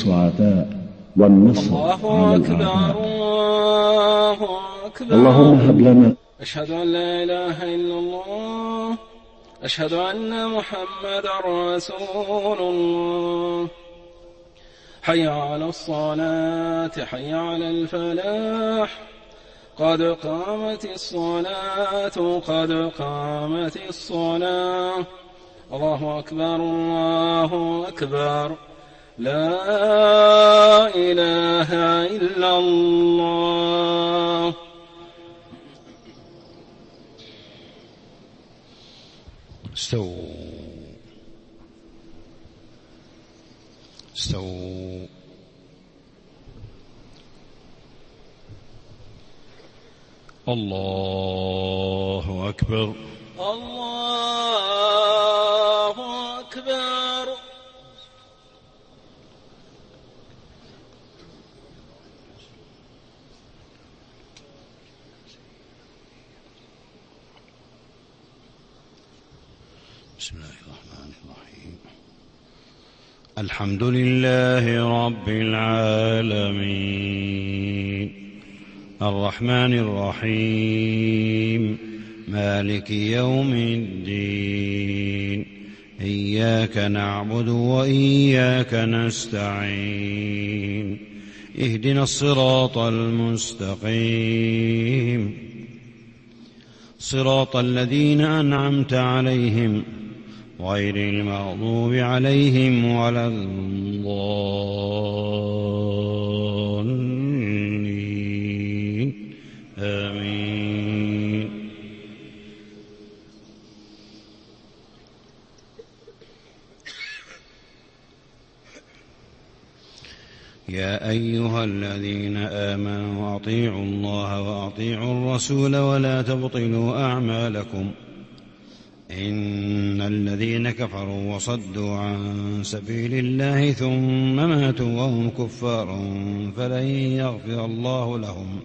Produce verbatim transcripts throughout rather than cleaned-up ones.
والسعداء والنصر على الأعداء. الله أكبر. اللهم هب لنا. أشهد أن لا إله إلا الله، أشهد أن محمدا رسول الله. حي على الصلاة، حي على الفلاح، قد قامت الصلاة، قد قامت الصلاة. الله أكبر، الله أكبر، لا إله إلا الله. استووا استووا. الله أكبر. الله أكبر. بسم الله الرحمن الرحيم. الحمد لله رب العالمين، الرحمن الرحيم، مالك يوم الدين، إياك نعبد وإياك نستعين، اهدنا الصراط المستقيم، صراط الذين أنعمت عليهم غير المغضوب عليهم ولا الضالين، آمين. يا أيها الذين آمنوا أطيعوا الله وأطيعوا الرسول ولا تبطلوا أعمالكم، إن الذين كفروا وصدوا عن سبيل الله ثم ماتوا وهم كفار فلن يغفر الله لهم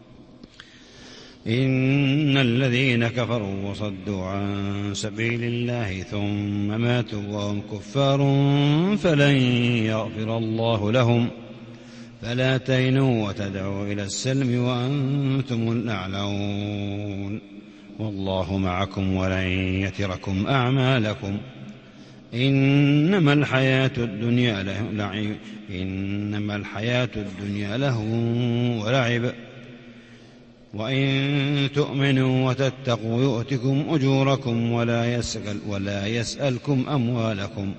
إن الذين كفروا وصدوا عن سبيل الله ثم ماتوا وهم كفار فلن يغفر الله لهم فلا تهنوا وتدعوا إلى السلم وأنتم الأعلون، والله معكم ولن يتركم أعمالكم. إنما الحياة الدنيا لعب إنما الحياة الدنيا لهو ولعب، وإن تؤمنوا وتتقوا يؤتكم أجوركم ولا يسأل ولا يسألكم أموالكم.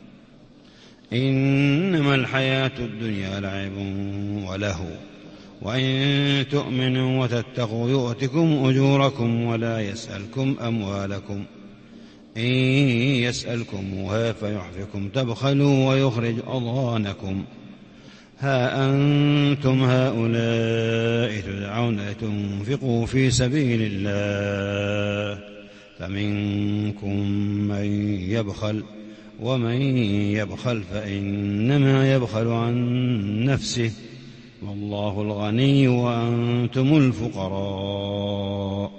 إنما الحياة الدنيا لعب ولهو، وإن تؤمنوا وتتقوا يؤتكم أجوركم ولا يسألكم أموالكم. إن يسألكموها فيحفكم تبخلوا ويخرج أضغانكم. ها أنتم هؤلاء تدعون لتنفقوا في سبيل الله فمنكم من يبخل، ومن يبخل فإنما يبخل عن نفسه، والله الغني وأنتم الفقراء.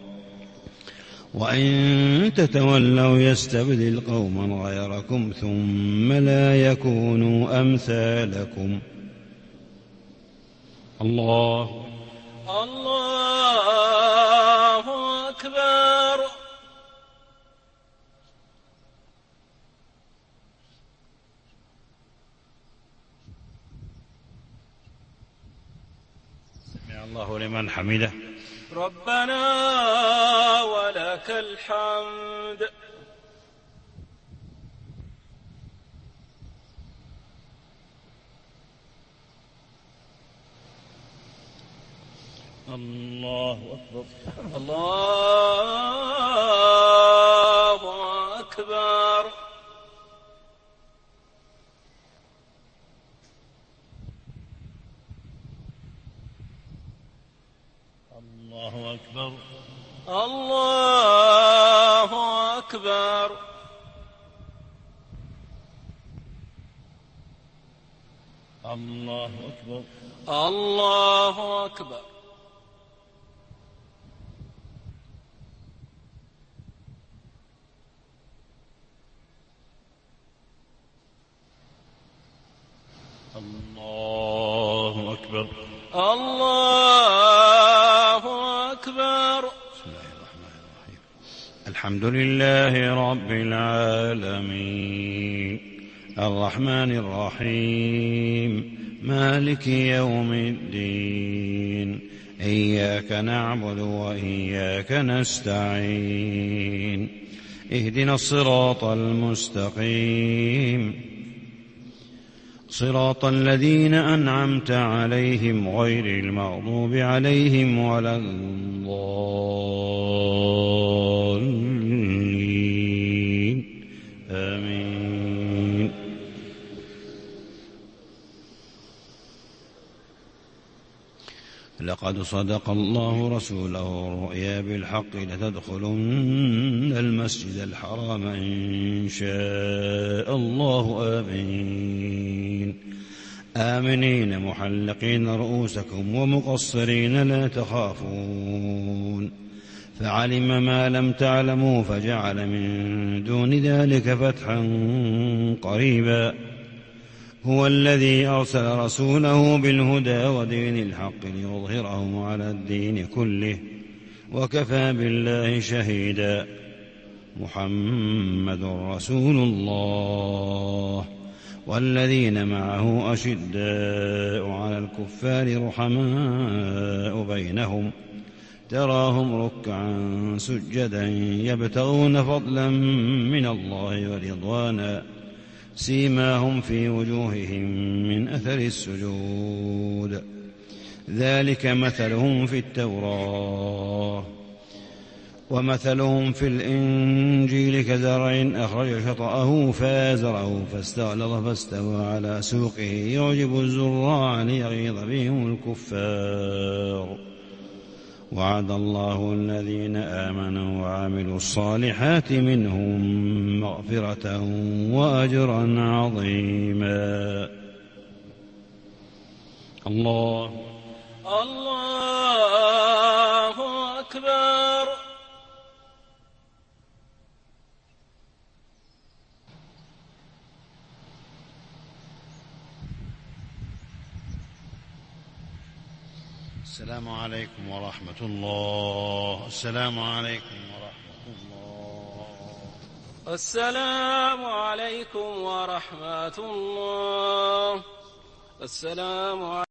وإن تتولوا يستبدل قوما غيركم ثم لا يكونوا أمثالكم. الله الله أكبر. سمع الله لمن حمده. ربنا ولك الحمد. الله أكبر. الله أكبر. الله أكبر. الله أكبر. الله أكبر. الله أكبر. الله الله أكبر الله أكبر. بسم الله الرحمن الرحيم. الحمد لله رب العالمين الرحمن الرحيم مالك يوم الدين إياك نعبد وإياك نستعين اهدنا الصراط المستقيم صراط الذين أنعمت عليهم غير المغضوب عليهم ولا الضالين آمين. لقد صدق الله رسوله الرؤيا بالحق لتدخلن المسجد الحرام إن شاء الله آمين آمنين محلقين رؤوسكم ومقصرين لا تخافون فعلم ما لم تعلموا فجعل من دون ذلك فتحا قريبا. هو الذي أرسل رسوله بالهدى ودين الحق ليظهره على الدين كله وكفى بالله شهيدا. محمد رسول الله والذين معه أشداء على الكفار رحماء بينهم تراهم ركعا سجدا يبتغون فضلا من الله ورضوانا سيماهم في وجوههم من أثر السجود ذلك مثلهم في التوراة ومثلهم في الإنجيل كزرع أخرج شطأه فآزره فاستغلظ فاستوى على سوقه يعجب الزراع ليغيظ بهم الكفار. وعد الله الذين آمنوا وعملوا الصالحات منهم مغفرة وأجرا عظيما. الله الله أكبر. السلام عليكم ورحمة الله. السلام عليكم ورحمة الله. السلام عليكم ورحمة الله. السلام عليكم.